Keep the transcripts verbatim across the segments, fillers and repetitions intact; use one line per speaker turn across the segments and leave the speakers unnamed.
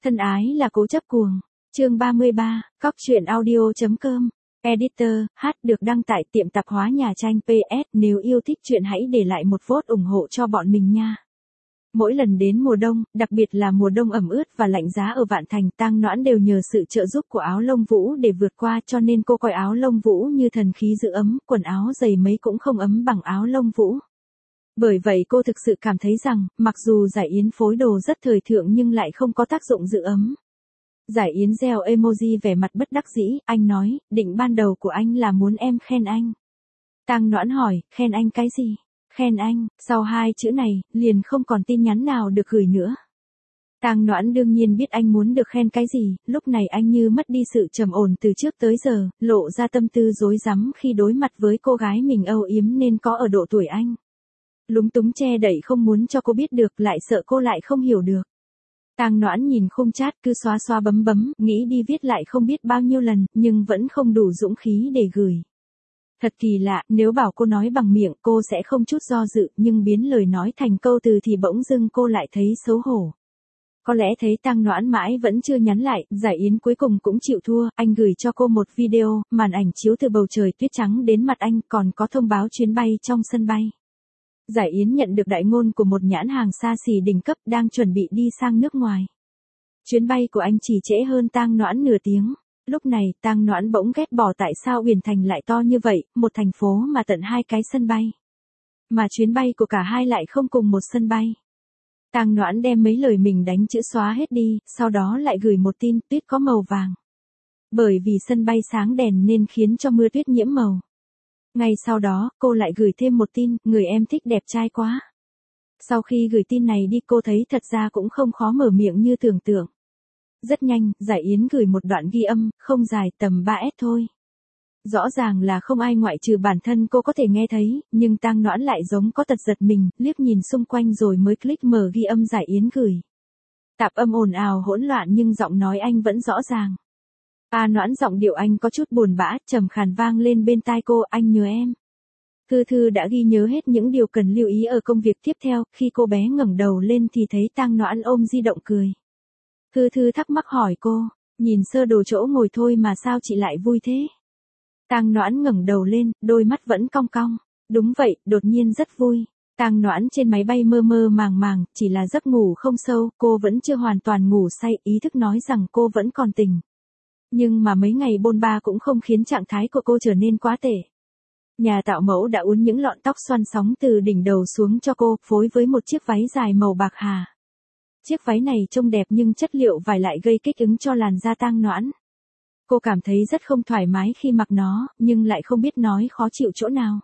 Thân ái là cố chấp cuồng. Chương ba mươi ba, cóc truyện audio chấm com. Editor, H được đăng tại tiệm tạp hóa nhà tranh pê ét. Nếu yêu thích truyện hãy để lại một vote ủng hộ cho bọn mình nha. Mỗi lần đến mùa đông, đặc biệt là mùa đông ẩm ướt và lạnh giá ở Vạn Thành, Tang Noãn đều nhờ sự trợ giúp của áo lông vũ để vượt qua, cho nên cô coi áo lông vũ như thần khí giữ ấm, quần áo dày mấy cũng không ấm bằng áo lông vũ. Bởi vậy cô thực sự cảm thấy rằng, mặc dù Giải Yến phối đồ rất thời thượng nhưng lại không có tác dụng giữ ấm. Giải Yến gieo emoji vẻ mặt bất đắc dĩ, anh nói, định ban đầu của anh là muốn em khen anh. Tang Noãn hỏi, khen anh cái gì? Khen anh, sau hai chữ này, liền không còn tin nhắn nào được gửi nữa. Tang Noãn đương nhiên biết anh muốn được khen cái gì, lúc này anh như mất đi sự trầm ổn từ trước tới giờ, lộ ra tâm tư rối rắm khi đối mặt với cô gái mình âu yếm nên có ở độ tuổi anh. Lúng túng che đậy không muốn cho cô biết được, lại sợ cô lại không hiểu được. Tang Noãn nhìn khung chat cứ xóa xóa bấm bấm, nghĩ đi viết lại không biết bao nhiêu lần, nhưng vẫn không đủ dũng khí để gửi. Thật kỳ lạ, nếu bảo cô nói bằng miệng cô sẽ không chút do dự, nhưng biến lời nói thành câu từ thì bỗng dưng cô lại thấy xấu hổ. Có lẽ thấy Tang Noãn mãi vẫn chưa nhắn lại, Giải Yến cuối cùng cũng chịu thua, anh gửi cho cô một video, màn ảnh chiếu từ bầu trời tuyết trắng đến mặt anh, còn có thông báo chuyến bay trong sân bay. Giải Yến nhận được đại ngôn của một nhãn hàng xa xỉ đỉnh cấp đang chuẩn bị đi sang nước ngoài. Chuyến bay của anh chỉ trễ hơn Tang Noãn nửa tiếng. Lúc này, Tang Noãn bỗng ghét bỏ tại sao Uyển Thành lại to như vậy, một thành phố mà tận hai cái sân bay. Mà chuyến bay của cả hai lại không cùng một sân bay. Tang Noãn đem mấy lời mình đánh chữ xóa hết đi, sau đó lại gửi một tin tuyết có màu vàng. Bởi vì sân bay sáng đèn nên khiến cho mưa tuyết nhiễm màu. Ngay sau đó, cô lại gửi thêm một tin, người em thích đẹp trai quá. Sau khi gửi tin này đi cô thấy thật ra cũng không khó mở miệng như tưởng tượng. Rất nhanh, Giải Yến gửi một đoạn ghi âm, không dài, tầm ba s thôi. Rõ ràng là không ai ngoại trừ bản thân cô có thể nghe thấy, nhưng Tang Noãn lại giống có tật giật mình, liếc nhìn xung quanh rồi mới click mở ghi âm Giải Yến gửi. Tạp âm ồn ào hỗn loạn nhưng giọng nói anh vẫn rõ ràng. A Noãn giọng điệu anh có chút buồn bã, trầm khàn vang lên bên tai cô, anh nhớ em. Thư Thư đã ghi nhớ hết những điều cần lưu ý ở công việc tiếp theo, khi cô bé ngẩng đầu lên thì thấy Tang Noãn ôm di động cười. Thư Thư thắc mắc hỏi cô, nhìn sơ đồ chỗ ngồi thôi mà sao chị lại vui thế? Tang Noãn ngẩng đầu lên, đôi mắt vẫn cong cong. Đúng vậy, đột nhiên rất vui. Tang Noãn trên máy bay mơ mơ màng màng, chỉ là giấc ngủ không sâu, cô vẫn chưa hoàn toàn ngủ say, ý thức nói rằng cô vẫn còn tỉnh. Nhưng mà mấy ngày bôn ba cũng không khiến trạng thái của cô trở nên quá tệ. Nhà tạo mẫu đã uốn những lọn tóc xoăn sóng từ đỉnh đầu xuống cho cô, phối với một chiếc váy dài màu bạc hà. Chiếc váy này trông đẹp nhưng chất liệu vải lại gây kích ứng cho làn da Tang Noãn. Cô cảm thấy rất không thoải mái khi mặc nó, nhưng lại không biết nói khó chịu chỗ nào.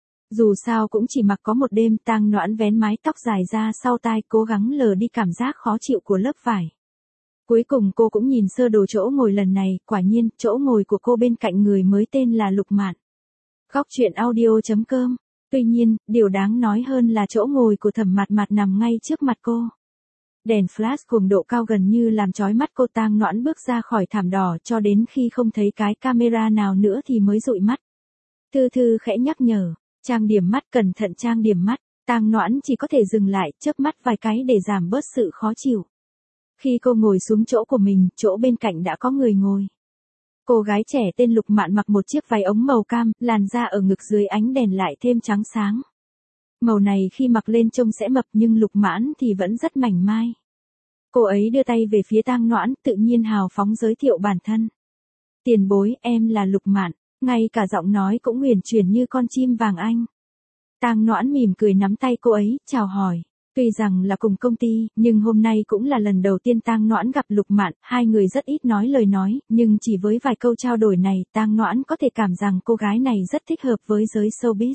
Dù sao cũng chỉ mặc có một đêm, Tang Noãn vén mái tóc dài ra sau tai, cố gắng lờ đi cảm giác khó chịu của lớp vải. Cuối cùng cô cũng nhìn sơ đồ chỗ ngồi lần này, quả nhiên, chỗ ngồi của cô bên cạnh người mới tên là Lục Mạn. Cóc truyện audio chấm com. Tuy nhiên, điều đáng nói hơn là chỗ ngồi của Thẩm Mạt Mạt nằm ngay trước mặt cô. Đèn flash cường độ cao gần như làm chói mắt cô. Tang Noãn bước ra khỏi thảm đỏ cho đến khi không thấy cái camera nào nữa thì mới dụi mắt. Thư Thư khẽ nhắc nhở, trang điểm mắt, cẩn thận trang điểm mắt. Tang Noãn chỉ có thể dừng lại, chớp mắt vài cái để giảm bớt sự khó chịu. Khi cô ngồi xuống chỗ của mình, chỗ bên cạnh đã có người ngồi. Cô gái trẻ tên Lục Mạn mặc một chiếc váy ống màu cam, làn da ở ngực dưới ánh đèn lại thêm trắng sáng. Màu này khi mặc lên trông sẽ mập nhưng Lục Mãn thì vẫn rất mảnh mai. Cô ấy đưa tay về phía Tang Noãn, tự nhiên hào phóng giới thiệu bản thân. Tiền bối, em là Lục Mạn, ngay cả giọng nói cũng huyền chuyển như con chim vàng anh. Tang Noãn mỉm cười nắm tay cô ấy, chào hỏi. Tuy rằng là cùng công ty, nhưng hôm nay cũng là lần đầu tiên Tang Noãn gặp Lục Mạn, hai người rất ít nói lời nói, nhưng chỉ với vài câu trao đổi này, Tang Noãn có thể cảm rằng cô gái này rất thích hợp với giới showbiz.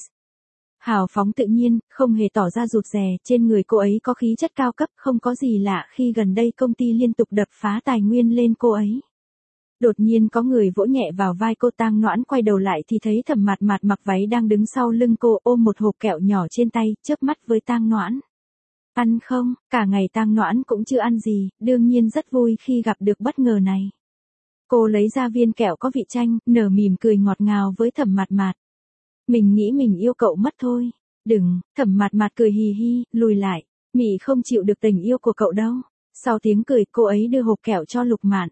Hào phóng tự nhiên, không hề tỏ ra rụt rè, trên người cô ấy có khí chất cao cấp, không có gì lạ khi gần đây công ty liên tục đập phá tài nguyên lên cô ấy. Đột nhiên có người vỗ nhẹ vào vai cô. Tang Noãn quay đầu lại thì thấy Thẩm Mạt Mạt mặc váy đang đứng sau lưng cô, ôm một hộp kẹo nhỏ trên tay, chớp mắt với Tang Noãn. Ăn không? Cả ngày Tang Noãn cũng chưa ăn gì, đương nhiên rất vui khi gặp được bất ngờ này. Cô lấy ra viên kẹo có vị chanh, nở mỉm cười ngọt ngào với Thẩm Mạt Mạt. Mình nghĩ mình yêu cậu mất thôi. Đừng, Thẩm Mạt Mạt cười hì hì, lùi lại. Mị không chịu được tình yêu của cậu đâu. Sau tiếng cười, cô ấy đưa hộp kẹo cho Lục Mạn.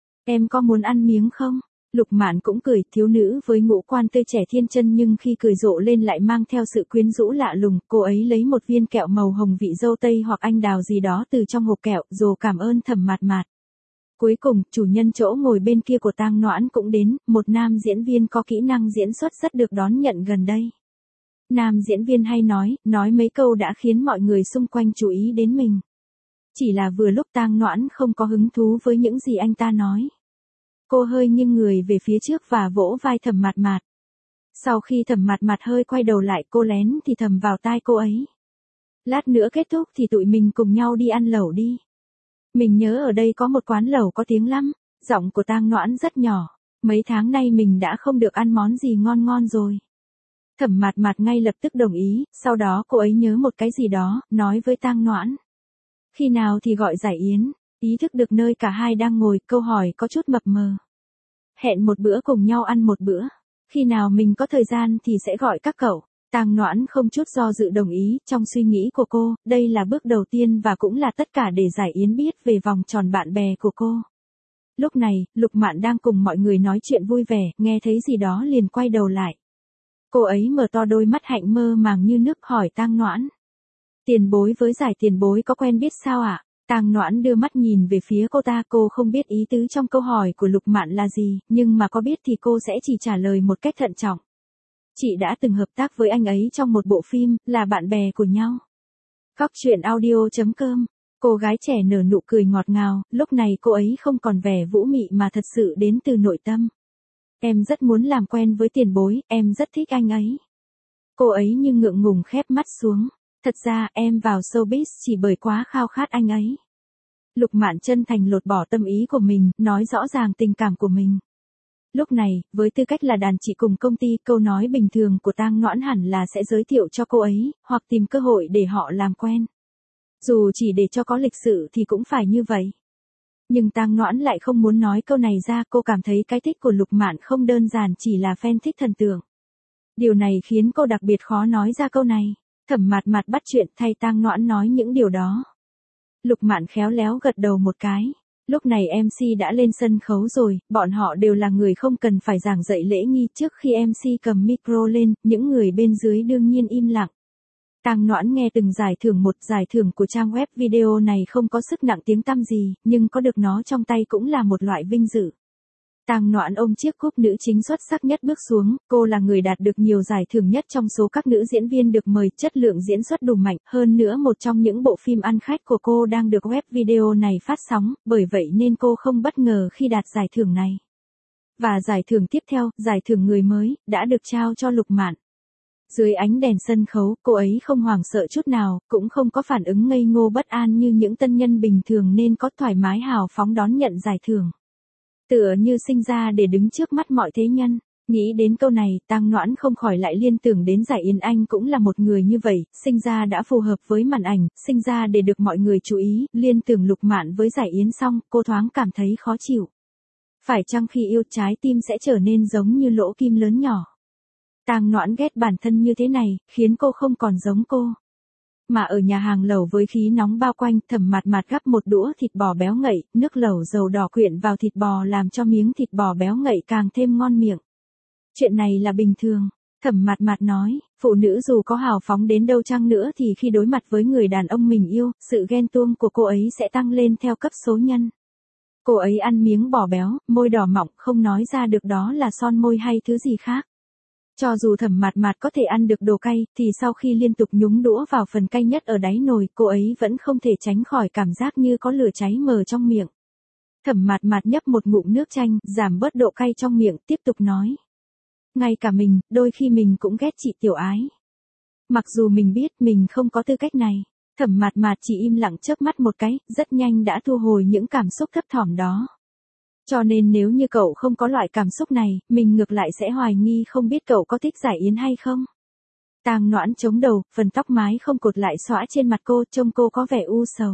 Em có muốn ăn miếng không? Lục Mạn cũng cười, thiếu nữ với ngũ quan tươi trẻ thiên chân nhưng khi cười rộ lên lại mang theo sự quyến rũ lạ lùng. Cô ấy lấy một viên kẹo màu hồng vị dâu tây hoặc anh đào gì đó từ trong hộp kẹo, rồi cảm ơn Thẩm Mạt Mạt. Cuối cùng, chủ nhân chỗ ngồi bên kia của Tang Noãn cũng đến, một nam diễn viên có kỹ năng diễn xuất rất được đón nhận gần đây. Nam diễn viên hay nói, nói mấy câu đã khiến mọi người xung quanh chú ý đến mình. Chỉ là vừa lúc Tang Noãn không có hứng thú với những gì anh ta nói. Cô hơi nghiêng người về phía trước và vỗ vai Thẩm Mạt Mạt. Sau khi Thẩm Mạt Mạt hơi quay đầu lại, cô lén thì thầm vào tai cô ấy. Lát nữa kết thúc thì tụi mình cùng nhau đi ăn lẩu đi. Mình nhớ ở đây có một quán lẩu có tiếng lắm. Giọng của Tang Noãn rất nhỏ. Mấy tháng nay mình đã không được ăn món gì ngon ngon rồi. Thẩm Mạt Mạt ngay lập tức đồng ý, sau đó cô ấy nhớ một cái gì đó, nói với Tang Noãn. Khi nào thì gọi giải yến, ý thức được nơi cả hai đang ngồi, câu hỏi có chút mập mờ. Hẹn một bữa cùng nhau ăn một bữa, khi nào mình có thời gian thì sẽ gọi các cậu. Tang Noãn không chút do dự đồng ý, trong suy nghĩ của cô, đây là bước đầu tiên và cũng là tất cả để giải yến biết về vòng tròn bạn bè của cô. Lúc này, Lục Mạn đang cùng mọi người nói chuyện vui vẻ, nghe thấy gì đó liền quay đầu lại. Cô ấy mở to đôi mắt hạnh mơ màng như nước hỏi Tang Noãn. Tiền bối với giải tiền bối có quen biết sao ạ? À? Tang Noãn đưa mắt nhìn về phía cô ta, cô không biết ý tứ trong câu hỏi của Lục Mạn là gì, nhưng mà có biết thì cô sẽ chỉ trả lời một cách thận trọng. Chị đã từng hợp tác với anh ấy trong một bộ phim, là bạn bè của nhau. Cóc truyện audio chấm com. Cô gái trẻ nở nụ cười ngọt ngào, lúc này cô ấy không còn vẻ vũ mị mà thật sự đến từ nội tâm. Em rất muốn làm quen với tiền bối, em rất thích anh ấy. Cô ấy như ngượng ngùng khép mắt xuống. Thật ra, em vào showbiz chỉ bởi quá khao khát anh ấy. Lục Mạn chân thành lột bỏ tâm ý của mình, nói rõ ràng tình cảm của mình. Lúc này, với tư cách là đàn chị cùng công ty, câu nói bình thường của Tang Noãn hẳn là sẽ giới thiệu cho cô ấy, hoặc tìm cơ hội để họ làm quen. Dù chỉ để cho có lịch sự thì cũng phải như vậy. Nhưng Tang Noãn lại không muốn nói câu này ra, cô cảm thấy cái thích của Lục Mạn không đơn giản chỉ là fan thích thần tượng. Điều này khiến cô đặc biệt khó nói ra câu này. Thẩm Mạt Mạt bắt chuyện thay Tang Noãn nói những điều đó. Lục Mạn khéo léo gật đầu một cái. Lúc này em xê đã lên sân khấu rồi, bọn họ đều là người không cần phải giảng dạy lễ nghi. Trước khi em xê cầm micro lên, những người bên dưới đương nhiên im lặng. Tang Noãn nghe từng giải thưởng một, giải thưởng của trang web video này không có sức nặng tiếng tăm gì, nhưng có được nó trong tay cũng là một loại vinh dự. Tang Noãn ôm chiếc cúp nữ chính xuất sắc nhất bước xuống, cô là người đạt được nhiều giải thưởng nhất trong số các nữ diễn viên được mời, chất lượng diễn xuất đủ mạnh, hơn nữa một trong những bộ phim ăn khách của cô đang được web video này phát sóng, bởi vậy nên cô không bất ngờ khi đạt giải thưởng này. Và giải thưởng tiếp theo, giải thưởng người mới, đã được trao cho Lục Mạn. Dưới ánh đèn sân khấu, cô ấy không hoảng sợ chút nào, cũng không có phản ứng ngây ngô bất an như những tân nhân bình thường nên có thoải mái hào phóng đón nhận giải thưởng. Tựa như sinh ra để đứng trước mắt mọi thế nhân. Nghĩ đến câu này, Tang Noãn không khỏi lại liên tưởng đến Giải Yến Anh cũng là một người như vậy, sinh ra đã phù hợp với màn ảnh, sinh ra để được mọi người chú ý, liên tưởng Lục Mạn với Giải Yến xong, cô thoáng cảm thấy khó chịu. Phải chăng khi yêu trái tim sẽ trở nên giống như lỗ kim lớn nhỏ? Tang Noãn ghét bản thân như thế này, khiến cô không còn giống cô. Mà ở nhà hàng lẩu với khí nóng bao quanh, Thẩm Mạt Mạt gắp một đũa thịt bò béo ngậy, nước lẩu dầu đỏ quyện vào thịt bò làm cho miếng thịt bò béo ngậy càng thêm ngon miệng. Chuyện này là bình thường, Thẩm Mạt Mạt nói, phụ nữ dù có hào phóng đến đâu chăng nữa thì khi đối mặt với người đàn ông mình yêu, sự ghen tuông của cô ấy sẽ tăng lên theo cấp số nhân. Cô ấy ăn miếng bò béo, môi đỏ mọng, không nói ra được đó là son môi hay thứ gì khác. Cho dù Thẩm Mạt Mạt có thể ăn được đồ cay, thì sau khi liên tục nhúng đũa vào phần cay nhất ở đáy nồi, cô ấy vẫn không thể tránh khỏi cảm giác như có lửa cháy mờ trong miệng. Thẩm Mạt Mạt nhấp một ngụm nước chanh, giảm bớt độ cay trong miệng, tiếp tục nói. Ngay cả mình, đôi khi mình cũng ghét chị Tiểu Ái. Mặc dù mình biết mình không có tư cách này, Thẩm Mạt Mạt chỉ im lặng chớp mắt một cái, rất nhanh đã thu hồi những cảm xúc thấp thỏm đó. Cho nên nếu như cậu không có loại cảm xúc này, mình ngược lại sẽ hoài nghi không biết cậu có thích Giải Yến hay không. Tang Noãn chống đầu, phần tóc mái không cột lại xõa trên mặt cô, trông cô có vẻ u sầu.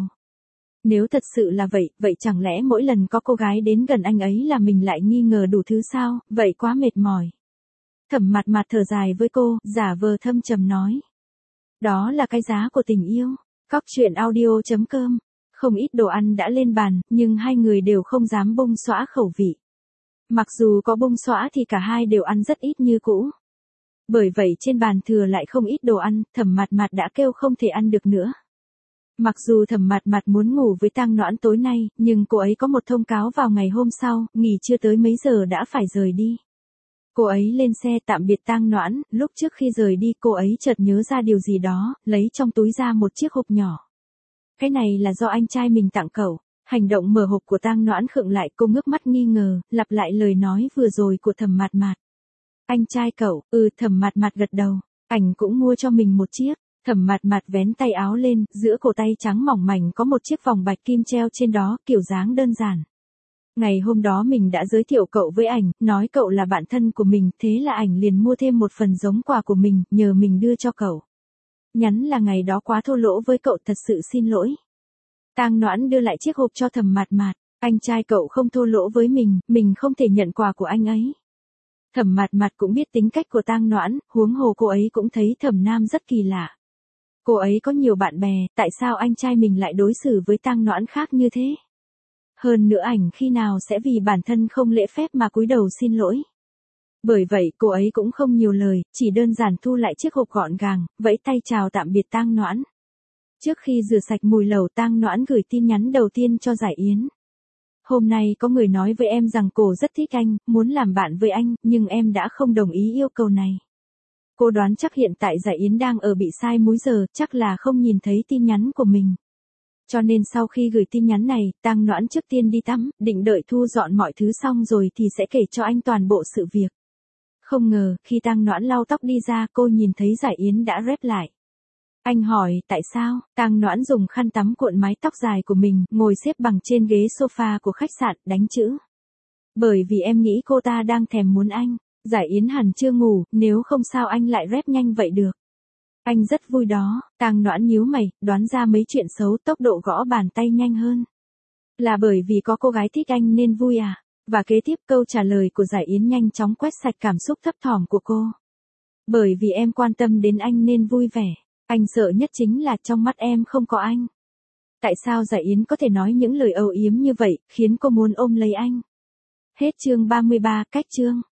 Nếu thật sự là vậy, vậy chẳng lẽ mỗi lần có cô gái đến gần anh ấy là mình lại nghi ngờ đủ thứ sao, vậy quá mệt mỏi. Thẩm Mạt Mạt thở dài với cô, giả vờ thâm trầm nói. Đó là cái giá của tình yêu. Cóc truyện audio chấm com Không ít đồ ăn đã lên bàn, nhưng hai người đều không dám bung xõa khẩu vị. Mặc dù có bung xõa thì cả hai đều ăn rất ít như cũ. Bởi vậy trên bàn thừa lại không ít đồ ăn, Thẩm Mạt Mạt đã kêu không thể ăn được nữa. Mặc dù Thẩm Mạt Mạt muốn ngủ với Tang Noãn tối nay, nhưng cô ấy có một thông cáo vào ngày hôm sau, nghỉ chưa tới mấy giờ đã phải rời đi. Cô ấy lên xe tạm biệt Tang Noãn, lúc trước khi rời đi cô ấy chợt nhớ ra điều gì đó, lấy trong túi ra một chiếc hộp nhỏ. Cái này là do anh trai mình tặng cậu. Hành động mở hộp của Tang Noãn khựng lại, cô ngước mắt nghi ngờ, lặp lại lời nói vừa rồi của Thẩm Mạt Mạt. Anh trai cậu, ừ Thẩm Mạt Mạt gật đầu, ảnh cũng mua cho mình một chiếc. Thẩm Mạt Mạt vén tay áo lên, giữa cổ tay trắng mỏng mảnh có một chiếc vòng bạch kim treo trên đó, kiểu dáng đơn giản. Ngày hôm đó mình đã giới thiệu cậu với ảnh, nói cậu là bạn thân của mình, thế là ảnh liền mua thêm một phần giống quà của mình, nhờ mình đưa cho cậu. Nhắn là ngày đó quá thô lỗ với cậu, thật sự xin lỗi. Tang Noãn đưa lại chiếc hộp cho Thẩm Mạt Mạt, anh trai cậu không thô lỗ với mình, mình không thể nhận quà của anh ấy. Thẩm Mạt Mạt cũng biết tính cách của Tang Noãn, huống hồ cô ấy cũng thấy Thẩm Nam rất kỳ lạ. Cô ấy có nhiều bạn bè, tại sao anh trai mình lại đối xử với Tang Noãn khác như thế? Hơn nữa ảnh khi nào sẽ vì bản thân không lễ phép mà cúi đầu xin lỗi. Bởi vậy cô ấy cũng không nhiều lời, chỉ đơn giản thu lại chiếc hộp gọn gàng, vẫy tay chào tạm biệt Tang Noãn. Trước khi rửa sạch mùi lẩu, Tang Noãn gửi tin nhắn đầu tiên cho Giải Yến. Hôm nay có người nói với em rằng cô rất thích anh, muốn làm bạn với anh, nhưng em đã không đồng ý yêu cầu này. Cô đoán chắc hiện tại Giải Yến đang ở bị sai múi giờ, chắc là không nhìn thấy tin nhắn của mình. Cho nên sau khi gửi tin nhắn này, Tang Noãn trước tiên đi tắm, định đợi thu dọn mọi thứ xong rồi thì sẽ kể cho anh toàn bộ sự việc. Không ngờ, khi Tang Noãn lau tóc đi ra, cô nhìn thấy Giải Yến đã rep lại. Anh hỏi, tại sao? Tang Noãn dùng khăn tắm cuộn mái tóc dài của mình, ngồi xếp bằng trên ghế sofa của khách sạn, đánh chữ. Bởi vì em nghĩ cô ta đang thèm muốn anh. Giải Yến hẳn chưa ngủ, nếu không sao anh lại rep nhanh vậy được. Anh rất vui đó. Tang Noãn nhíu mày, đoán ra mấy chuyện xấu, tốc độ gõ bàn tay nhanh hơn. Là bởi vì có cô gái thích anh nên vui à? Và kế tiếp câu trả lời của Giải Yến nhanh chóng quét sạch cảm xúc thấp thỏm của cô. Bởi vì em quan tâm đến anh nên vui vẻ. Anh sợ nhất chính là trong mắt em không có anh. Tại sao Giải Yến có thể nói những lời âu yếm như vậy, khiến cô muốn ôm lấy anh? Hết chương ba mươi ba, cách chương.